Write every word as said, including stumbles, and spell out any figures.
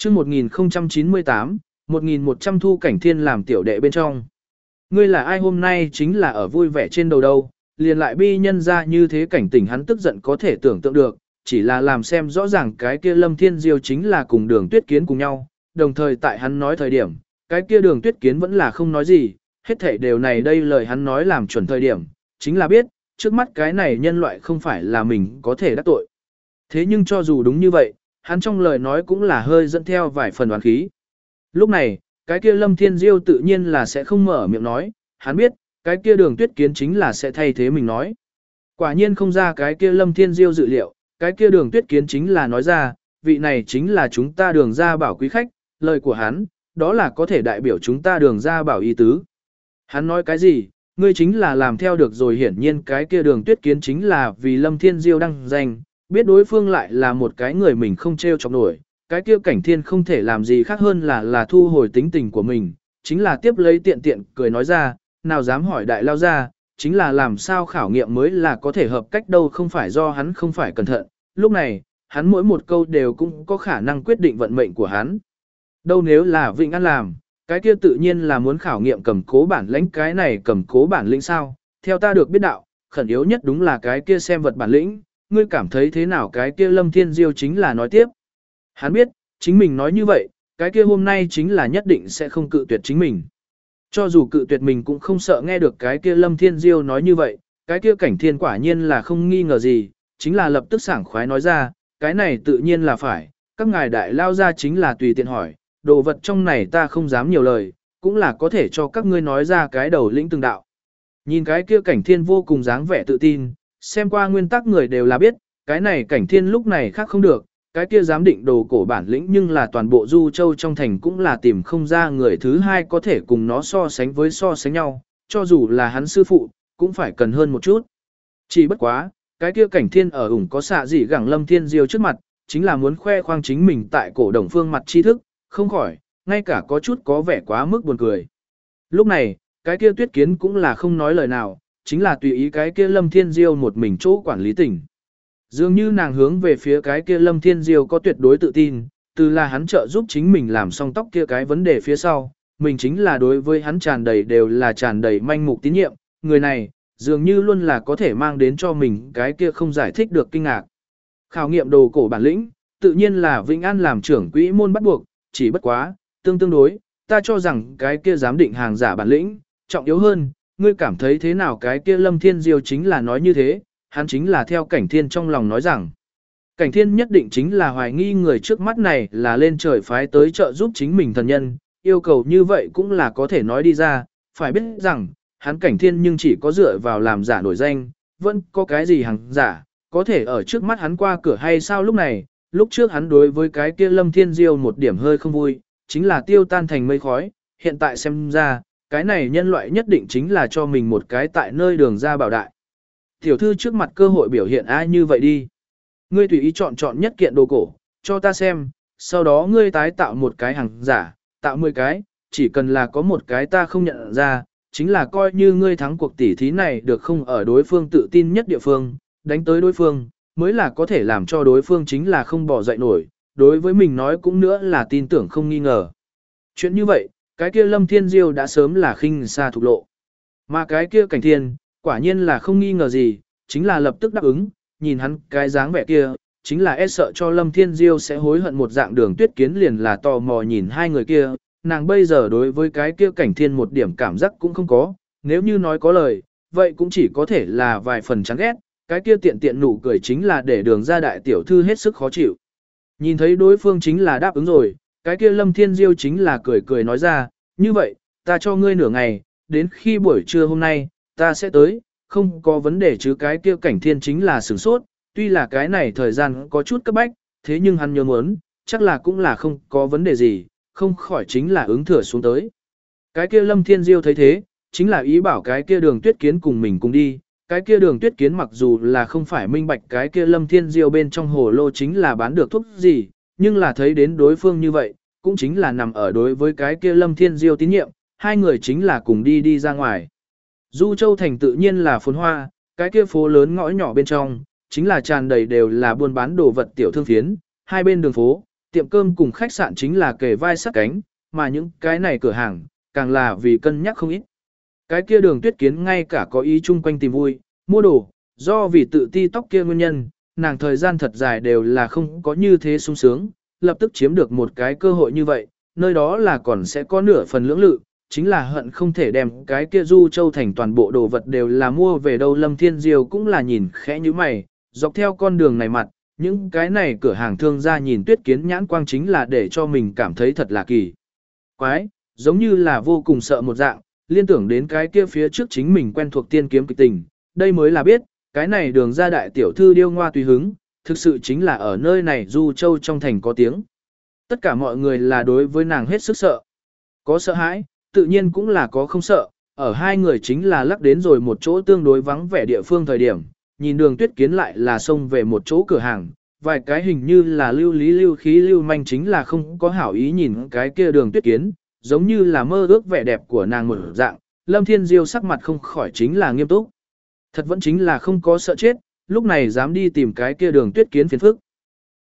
chương một nghìn không trăm chín mươi tám, một nghìn một trăm thu Cảnh Thiên làm tiểu đệ bên trong. Ngươi là ai hôm nay chính là ở vui vẻ trên đầu đâu, liền lại bi nhân ra như thế cảnh tỉnh hắn tức giận có thể tưởng tượng được, chỉ là làm xem rõ ràng cái kia Lâm Thiên Diêu chính là cùng Đường Tuyết Kiến cùng nhau, đồng thời tại hắn nói thời điểm, cái kia Đường Tuyết Kiến vẫn là không nói gì, hết thảy đều này đây lời hắn nói làm chuẩn thời điểm, chính là biết, trước mắt cái này nhân loại không phải là mình có thể đắc tội. Thế nhưng cho dù đúng như vậy, hắn trong lời nói cũng là hơi dẫn theo vài phần oán khí. Lúc này, cái kia Lâm Thiên Diêu tự nhiên là sẽ không mở miệng nói, hắn biết, cái kia Đường Tuyết Kiến chính là sẽ thay thế mình nói. Quả nhiên không ra cái kia Lâm Thiên Diêu dự liệu, cái kia Đường Tuyết Kiến chính là nói ra, vị này chính là chúng ta Đường gia bảo quý khách, lời của hắn, đó là có thể đại biểu chúng ta Đường gia bảo ý tứ. Hắn nói cái gì, ngươi chính là làm theo được rồi, hiển nhiên cái kia Đường Tuyết Kiến chính là vì Lâm Thiên Diêu đăng danh, biết đối phương lại là một cái người mình không trêu chọc nổi, cái kia Cảnh Thiên không thể làm gì khác hơn là là thu hồi tính tình của mình, chính là tiếp lấy tiện tiện cười nói ra, nào dám hỏi đại lao ra, chính là làm sao khảo nghiệm mới là có thể hợp cách đâu, không phải do hắn không phải cẩn thận, lúc này, hắn mỗi một câu đều cũng có khả năng quyết định vận mệnh của hắn. Đâu nếu là Vịnh An làm, cái kia tự nhiên là muốn khảo nghiệm cầm cố bản lĩnh, cái này cầm cố bản lĩnh sao, theo ta được biết đạo, khẩn yếu nhất đúng là cái kia xem vật bản lĩnh, ngươi cảm thấy thế nào cái kia Lâm Thiên Diêu chính là nói tiếp. Hắn biết, chính mình nói như vậy, cái kia hôm nay chính là nhất định sẽ không cự tuyệt chính mình. Cho dù cự tuyệt mình cũng không sợ nghe được cái kia Lâm Thiên Diêu nói như vậy, cái kia Cảnh Thiên quả nhiên là không nghi ngờ gì, chính là lập tức sảng khoái nói ra, cái này tự nhiên là phải, các ngài đại lao ra chính là tùy tiện hỏi, đồ vật trong này ta không dám nhiều lời, cũng là có thể cho các ngươi nói ra cái đầu lĩnh từng đạo. Nhìn cái kia Cảnh Thiên vô cùng dáng vẻ tự tin, xem qua nguyên tắc người đều là biết, cái này Cảnh Thiên lúc này khác không được, cái kia giám định đồ cổ bản lĩnh nhưng là toàn bộ Du Châu trong thành cũng là tìm không ra người thứ hai có thể cùng nó so sánh với so sánh nhau, cho dù là hắn sư phụ, cũng phải cần hơn một chút. Chỉ bất quá, cái kia Cảnh Thiên ở ủng có xạ gì gẳng Lâm Thiên Diêu trước mặt, chính là muốn khoe khoang chính mình tại cổ đồng phương mặt tri thức, không khỏi, ngay cả có chút có vẻ quá mức buồn cười. Lúc này, cái kia Tuyết Kiến cũng là không nói lời nào, chính là tùy ý cái kia Lâm Thiên Diêu một mình chỗ quản lý tỉnh. Dường như nàng hướng về phía cái kia Lâm Thiên Diêu có tuyệt đối tự tin, từ là hắn trợ giúp chính mình làm xong tóc kia cái vấn đề phía sau, mình chính là đối với hắn tràn đầy đều là tràn đầy manh mục tín nhiệm, người này, dường như luôn là có thể mang đến cho mình cái kia không giải thích được kinh ngạc. Khảo nghiệm đồ cổ bản lĩnh, tự nhiên là Vĩnh An làm trưởng quỹ môn bắt buộc, chỉ bất quá, tương tương đối, ta cho rằng cái kia giám định hàng giả bản lĩnh, trọng yếu hơn, ngươi cảm thấy thế nào cái kia Lâm Thiên Diêu chính là nói như thế, hắn chính là theo Cảnh Thiên trong lòng nói rằng, Cảnh Thiên nhất định chính là hoài nghi người trước mắt này là lên trời phái tới trợ giúp chính mình thần nhân, yêu cầu như vậy cũng là có thể nói đi ra, phải biết rằng, hắn Cảnh Thiên nhưng chỉ có dựa vào làm giả nổi danh, vẫn có cái gì hàng giả, có thể ở trước mắt hắn qua cửa hay sao lúc này, lúc trước hắn đối với cái kia Lâm Thiên Diêu một điểm hơi không vui, chính là tiêu tan thành mây khói, hiện tại xem ra, cái này nhân loại nhất định chính là cho mình một cái tại nơi đường ra bảo đại. Tiểu thư trước mặt cơ hội biểu hiện ai như vậy đi. Ngươi tùy ý chọn chọn nhất kiện đồ cổ, cho ta xem, sau đó ngươi tái tạo một cái hàng giả, tạo mười cái, chỉ cần là có một cái ta không nhận ra, chính là coi như ngươi thắng cuộc tỉ thí này được không ở đối phương tự tin nhất địa phương, đánh tới đối phương, mới là có thể làm cho đối phương chính là không bỏ dậy nổi, đối với mình nói cũng nữa là tin tưởng không nghi ngờ. Chuyện như vậy, cái kia Lâm Thiên Diêu đã sớm là khinh xa thục lộ. Mà cái kia Cảnh Thiên, quả nhiên là không nghi ngờ gì, chính là lập tức đáp ứng, nhìn hắn cái dáng vẻ kia, chính là e sợ cho Lâm Thiên Diêu sẽ hối hận một dạng Đường Tuyết Kiến liền là tò mò nhìn hai người kia, nàng bây giờ đối với cái kia Cảnh Thiên một điểm cảm giác cũng không có, nếu như nói có lời, vậy cũng chỉ có thể là vài phần chán ghét, cái kia tiện tiện nụ cười chính là để Đường ra đại tiểu thư hết sức khó chịu. Nhìn thấy đối phương chính là đáp ứng rồi, cái kia Lâm Thiên Diêu chính là cười cười nói ra, như vậy, ta cho ngươi nửa ngày, đến khi buổi trưa hôm nay, ta sẽ tới, không có vấn đề chứ. Cái kia Cảnh Thiên chính là sửng sốt, tuy là cái này thời gian có chút cấp bách, thế nhưng hắn nhớ muốn, chắc là cũng là không có vấn đề gì, không khỏi chính là ứng thừa xuống tới. Cái kia Lâm Thiên Diêu thấy thế, chính là ý bảo cái kia Đường Tuyết Kiến cùng mình cùng đi, cái kia Đường Tuyết Kiến mặc dù là không phải minh bạch cái kia Lâm Thiên Diêu bên trong hồ lô chính là bán được thuốc gì, nhưng là thấy đến đối phương như vậy, cũng chính là nằm ở đối với cái kia Lâm Thiên Diêu tín nhiệm, hai người chính là cùng đi đi ra ngoài. Du Châu thành tự nhiên là phồn hoa, cái kia phố lớn ngõ nhỏ bên trong, chính là tràn đầy đều là buôn bán đồ vật tiểu thương phiến, hai bên đường phố, tiệm cơm cùng khách sạn chính là kề vai sát cánh, mà những cái này cửa hàng, càng là vì cân nhắc không ít. Cái kia Đường Tuyết Kiến ngay cả có ý chung quanh tìm vui, mua đồ, do vì tự ti tóc kia nguyên nhân, nàng thời gian thật dài đều là không có như thế sung sướng, lập tức chiếm được một cái cơ hội như vậy, nơi đó là còn sẽ có nửa phần lưỡng lự, chính là hận không thể đem cái kia Du Châu thành toàn bộ đồ vật đều là mua về đâu. Lâm Thiên Diêu cũng là nhìn khẽ như mày, dọc theo con đường này mặt, những cái này cửa hàng thương gia nhìn Tuyết Kiến nhãn quang chính là để cho mình cảm thấy thật là kỳ quái, giống như là vô cùng sợ một dạng, liên tưởng đến cái kia phía trước chính mình quen thuộc tiên kiếm kịch tình, đây mới là biết, cái này Đường gia đại tiểu thư điêu ngoa tùy hứng, thực sự chính là ở nơi này Du Châu trong thành có tiếng. Tất cả mọi người là đối với nàng hết sức sợ. Có sợ hãi, tự nhiên cũng là có không sợ, ở hai người chính là lắc đến rồi một chỗ tương đối vắng vẻ địa phương thời điểm, nhìn Đường Tuyết Kiến lại là xông về một chỗ cửa hàng, vài cái hình như là lưu lý lưu khí lưu manh chính là không có hảo ý nhìn cái kia Đường Tuyết Kiến, giống như là mơ ước vẻ đẹp của nàng một dạng, Lâm Thiên Diêu sắc mặt không khỏi chính là nghiêm túc. Thật vẫn chính là không có sợ chết, lúc này dám đi tìm cái kia Đường Tuyết Kiến phiền phức.